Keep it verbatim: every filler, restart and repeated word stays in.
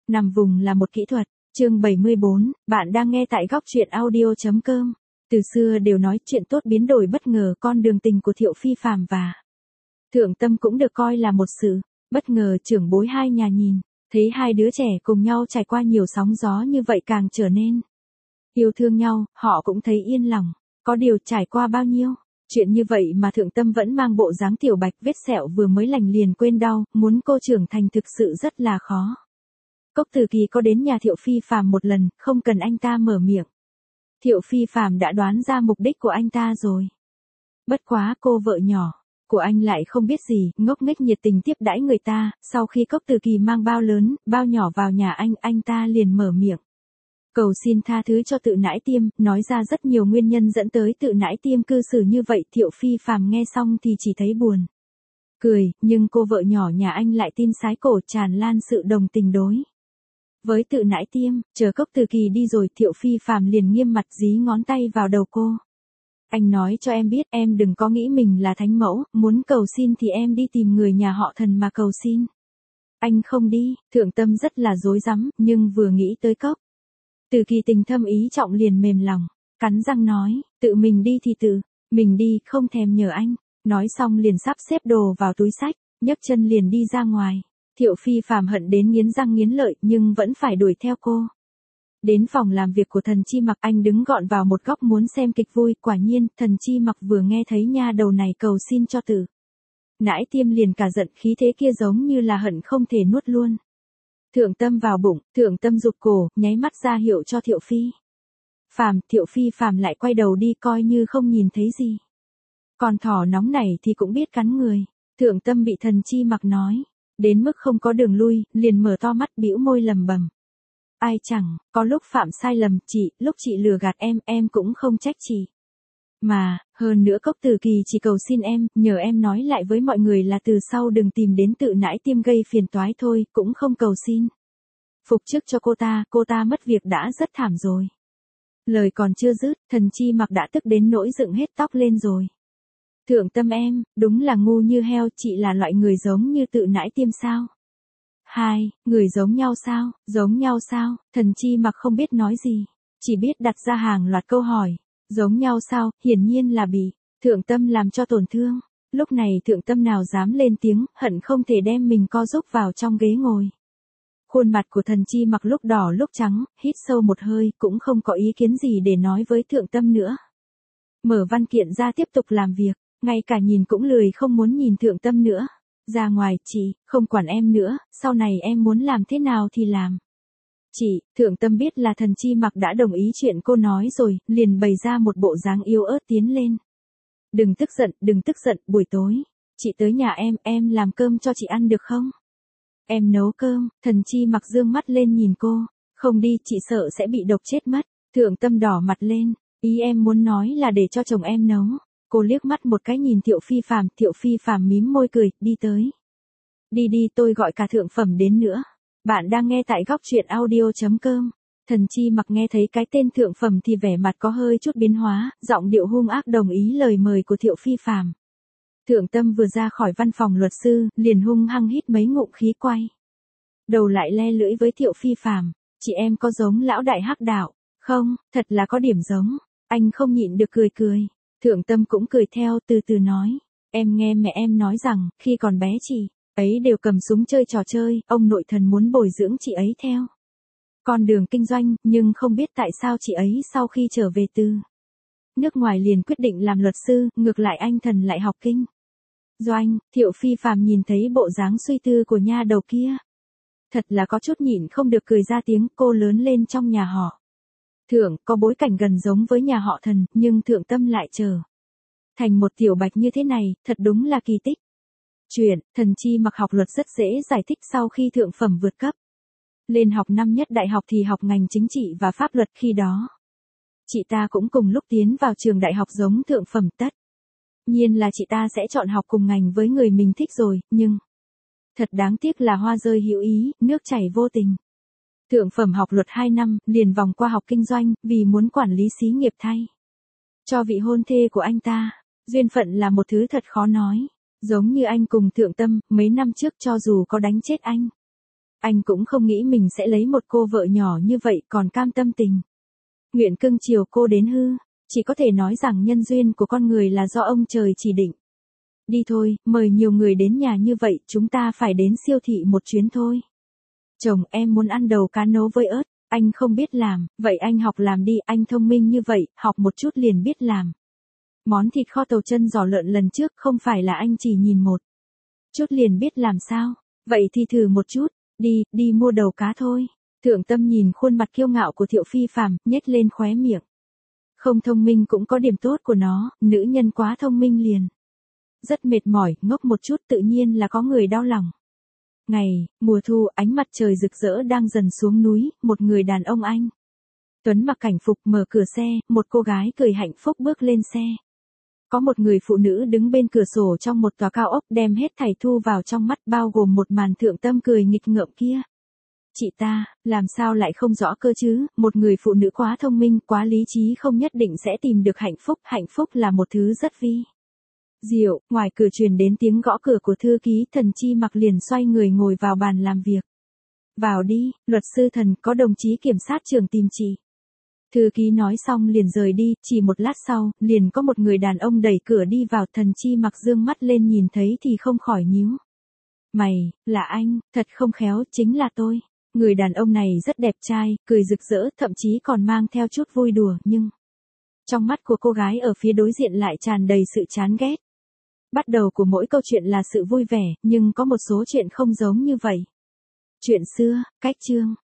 Nằm vùng là một kỹ thuật. Chương bảy mươi bốn, bạn đang nghe tại góc truyện audio chấm com. Từ xưa đều nói chuyện tốt biến đổi bất ngờ, con đường tình của Thiệu Phi Phàm và Thượng Tâm cũng được coi là một sự bất ngờ. Trưởng bối hai nhà nhìn thấy hai đứa trẻ cùng nhau trải qua nhiều sóng gió như vậy càng trở nên yêu thương nhau, họ cũng thấy yên lòng. Có điều trải qua bao nhiêu chuyện như vậy mà Thượng Tâm vẫn mang bộ dáng tiểu bạch, vết sẹo vừa mới lành liền quên đau, muốn cô trưởng thành thực sự rất là khó. Cốc Từ Kỳ có đến nhà Thiệu Phi Phàm một lần, không cần anh ta mở miệng. Thiệu Phi Phàm đã đoán ra mục đích của anh ta rồi. Bất quá cô vợ nhỏ của anh lại không biết gì, ngốc nghếch nhiệt tình tiếp đãi người ta. Sau khi Cốc Từ Kỳ mang bao lớn, bao nhỏ vào nhà anh, anh ta liền mở miệng cầu xin tha thứ cho Tự Nãi Tiêm, nói ra rất nhiều nguyên nhân dẫn tới Tự Nãi Tiêm cư xử như vậy. Thiệu Phi Phàm nghe xong thì chỉ thấy buồn cười, nhưng cô vợ nhỏ nhà anh lại tin sái cổ, tràn lan sự đồng tình đối với Tự Nãi Tiêm. Chờ Cốc Từ Kỳ đi rồi, Thiệu Phi Phàm liền nghiêm mặt dí ngón tay vào đầu cô. Anh nói cho em biết, em đừng có nghĩ mình là thánh mẫu, muốn cầu xin thì em đi tìm người nhà họ Thần mà cầu xin. Anh không đi. Thượng Tâm rất là rối rắm, nhưng vừa nghĩ tới Cốc Từ Kỳ tình thâm ý trọng liền mềm lòng, cắn răng nói, tự mình đi thì tự mình đi, không thèm nhờ anh. Nói xong liền sắp xếp đồ vào túi xách, nhấc chân liền đi ra ngoài. Thiệu Phi Phàm hận đến nghiến răng nghiến lợi, nhưng vẫn phải đuổi theo cô. Đến phòng làm việc của Thần Chi Mặc, anh đứng gọn vào một góc muốn xem kịch vui. Quả nhiên, Thần Chi Mặc vừa nghe thấy nha đầu này cầu xin cho Tự Nãi Tiêm liền cả giận, khí thế kia giống như là hận không thể nuốt luôn Thượng Tâm vào bụng. Thượng Tâm rụt cổ, nháy mắt ra hiệu cho Thiệu Phi Phàm. Thiệu Phi Phàm lại quay đầu đi, coi như không nhìn thấy gì. Con thỏ nóng này thì cũng biết cắn người. Thượng Tâm bị Thần Chi Mặc nói đến mức không có đường lui, liền mở to mắt bĩu môi lầm bầm. Ai chẳng, có lúc phạm sai lầm, chị, lúc chị lừa gạt em, em cũng không trách chị. Mà, hơn nữa Cốc Từ Kỳ chỉ cầu xin em, nhờ em nói lại với mọi người là từ sau đừng tìm đến Tự Nãi Tiêm gây phiền toái thôi, cũng không cầu xin phục chức cho cô ta, cô ta mất việc đã rất thảm rồi. Lời còn chưa dứt, Thần Chi Mặc đã tức đến nỗi dựng hết tóc lên rồi. Thượng Tâm em, đúng là ngu như heo, chị là loại người giống như Tự Nãi Tiêm sao? Hai, người giống nhau sao, giống nhau sao? Thần Chi Mặc không biết nói gì, chỉ biết đặt ra hàng loạt câu hỏi. Giống nhau sao, hiển nhiên là bị Thượng Tâm làm cho tổn thương. Lúc này Thượng Tâm nào dám lên tiếng, hận không thể đem mình co rúc vào trong ghế ngồi. Khuôn mặt của Thần Chi Mặc lúc đỏ lúc trắng, hít sâu một hơi, cũng không có ý kiến gì để nói với Thượng Tâm nữa. Mở văn kiện ra tiếp tục làm việc, ngay cả nhìn cũng lười, không muốn nhìn Thượng Tâm nữa. Ra ngoài, chị, không quản em nữa, sau này em muốn làm thế nào thì làm. Chị, Thượng Tâm biết là Thần Chi Mặc đã đồng ý chuyện cô nói rồi, liền bày ra một bộ dáng yếu ớt tiến lên. Đừng tức giận, đừng tức giận, buổi tối chị tới nhà em, em làm cơm cho chị ăn được không? Em nấu cơm. Thần Chi Mặc dương mắt lên nhìn cô. Không đi, chị sợ sẽ bị độc chết mất. Thượng Tâm đỏ mặt lên, ý em muốn nói là để cho chồng em nấu. Cô liếc mắt một cái nhìn Thiệu Phi Phàm, Thiệu Phi Phàm mím môi cười, đi tới. Đi đi, tôi gọi cả thượng phẩm đến nữa. Bạn đang nghe tại góc truyện audio chấm com. Thần Chi Mặc nghe thấy cái tên thượng phẩm thì vẻ mặt có hơi chút biến hóa, giọng điệu hung ác đồng ý lời mời của Thiệu Phi Phàm. Thượng Tâm vừa ra khỏi văn phòng luật sư, liền hung hăng hít mấy ngụm khí quay đầu lại le lưỡi với Thiệu Phi Phàm. Chị em có giống lão đại hắc đạo không? Thật là có điểm giống. Anh không nhịn được cười cười. Thượng Tâm cũng cười theo, từ từ nói. Em nghe mẹ em nói rằng, khi còn bé chị ấy đều cầm súng chơi trò chơi, ông nội thần muốn bồi dưỡng chị ấy theo con đường kinh doanh, nhưng không biết tại sao chị ấy sau khi trở về từ nước ngoài liền quyết định làm luật sư, ngược lại anh thần lại học kinh doanh. Thiệu Phi Phàm nhìn thấy bộ dáng suy tư của nha đầu kia, thật là có chút nhịn không được cười ra tiếng. Cô lớn lên trong nhà họ Thượng, có bối cảnh gần giống với nhà họ Thần, nhưng Thượng Tâm lại trở thành một tiểu bạch như thế này, thật đúng là kỳ tích. Chuyện, Thần Chi Mặc học luật rất dễ giải thích. Sau khi thượng phẩm vượt cấp lên học năm nhất đại học thì học ngành chính trị và pháp luật. Khi đó chị ta cũng cùng lúc tiến vào trường đại học giống thượng phẩm, tất nhiên là chị ta sẽ chọn học cùng ngành với người mình thích rồi, nhưng thật đáng tiếc là hoa rơi hữu ý, nước chảy vô tình. Thượng phẩm học luật hai năm, liền vòng qua học kinh doanh, vì muốn quản lý xí nghiệp thay cho vị hôn thê của anh ta. Duyên phận là một thứ thật khó nói. Giống như anh cùng Thượng Tâm, mấy năm trước cho dù có đánh chết anh Anh cũng không nghĩ mình sẽ lấy một cô vợ nhỏ như vậy còn cam tâm tình nguyện cưng chiều cô đến hư, chỉ có thể nói rằng nhân duyên của con người là do ông trời chỉ định. Đi thôi, mời nhiều người đến nhà như vậy, chúng ta phải đến siêu thị một chuyến thôi. Chồng, em muốn ăn đầu cá nấu với ớt, anh không biết làm, vậy anh học làm đi, anh thông minh như vậy, học một chút liền biết làm. Món thịt kho tàu chân giò lợn lần trước không phải là anh chỉ nhìn một chút liền biết làm sao, vậy thì thử một chút, đi, đi mua đầu cá thôi. Thượng Tâm nhìn khuôn mặt kiêu ngạo của Thiệu Phi Phàm, nhếch lên khóe miệng. Không thông minh cũng có điểm tốt của nó, nữ nhân quá thông minh liền rất mệt mỏi, ngốc một chút tự nhiên là có người đau lòng. Ngày, mùa thu, ánh mặt trời rực rỡ đang dần xuống núi, một người đàn ông anh tuấn mặc cảnh phục mở cửa xe, một cô gái cười hạnh phúc bước lên xe. Có một người phụ nữ đứng bên cửa sổ trong một tòa cao ốc đem hết thảy thu vào trong mắt bao gồm một màn Thượng Tâm cười nghịch ngợm kia. Chị ta, làm sao lại không rõ cơ chứ, một người phụ nữ quá thông minh, quá lý trí không nhất định sẽ tìm được hạnh phúc, hạnh phúc là một thứ rất vi diệu. Ngoài cửa truyền đến tiếng gõ cửa của thư ký, Thần Chi Mặc liền xoay người ngồi vào bàn làm việc. Vào đi, luật sư Thần, có đồng chí kiểm sát trưởng tìm chị. Thư ký nói xong liền rời đi, chỉ một lát sau, liền có một người đàn ông đẩy cửa đi vào, Thần Chi Mặc dương mắt lên nhìn thấy thì không khỏi nhíu mày, là anh, thật không khéo, chính là tôi. Người đàn ông này rất đẹp trai, cười rực rỡ, thậm chí còn mang theo chút vui đùa, nhưng trong mắt của cô gái ở phía đối diện lại tràn đầy sự chán ghét. Bắt đầu của mỗi câu chuyện là sự vui vẻ, nhưng có một số chuyện không giống như vậy. Chuyện xưa, cách chương.